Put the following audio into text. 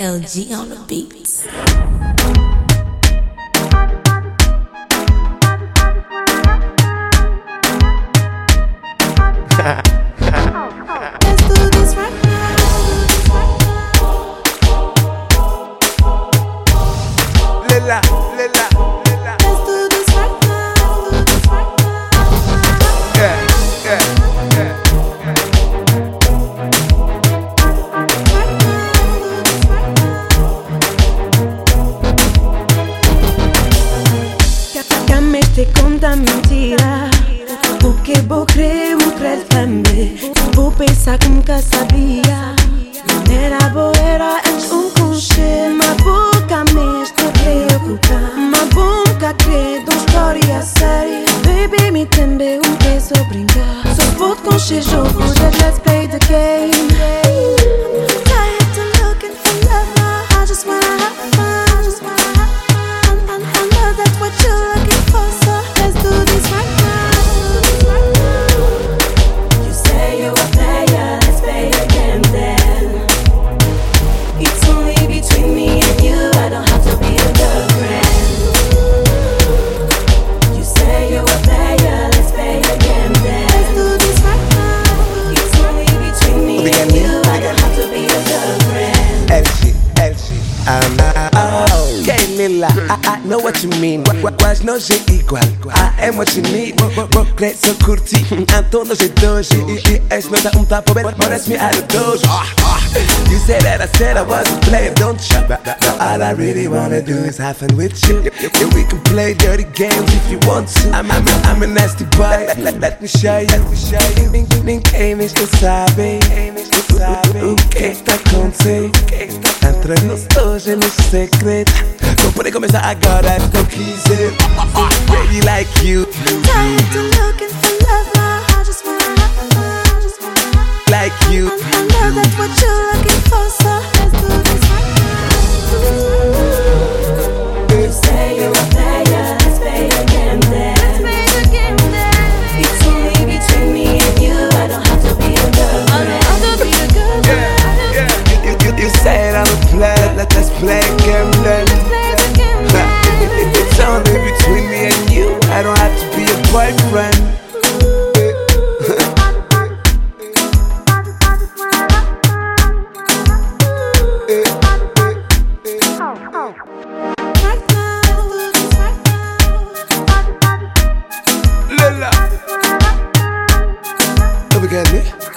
LG on the beats. Let's do this right now. Lila, Lila, Lila. Let's do this right now. Yeah, yeah, yeah. Ka me shte konta mentira. O que vou crer, o crer também. Vou pensar como que sabia. Era boa, antes conche. Mas boca me este preocupa. Mas boca crê, de história séria. Baby, me também peso brincar. Só vou conche jogo, let's play the game. I'm tired of looking for love now. I just wanna have fun. I know that's what you're looking for, so let's do this right now. You say you're a player, let's play again then. It's only between me and you, I don't have to be a girlfriend. You say you're a player, let's play again then. Let's do this right now. It's only between me and you, I don't have to be a girlfriend. LG, LG. Okay, Lila, I know what you mean. Quase não sei igual. I am what you need. Vou crer, só curti. Então não sei doje. E esse não dá tapa, parece-me out of dojo. You said that I said I was a player, don't you? All I really wanna do is have fun with you. Yeah, we can play dirty games if you want to. I'm a nasty boy. Let me show you. Ninguém está sabe. O que está acontecendo? Entre nós hoje no segredo. Não pode começar agora, não quiser. Baby like you. Tired of looking for love now. I just wanna have fun. Like you. I know that's what you're looking for, so let's do this right now. You say you're a player, let's play again then. It's only between me and you, I don't have to be a girlfriend. You said I'm a player, let's play a game then. It's only between me and you, I don't have to be a boyfriend. Lila, look at me.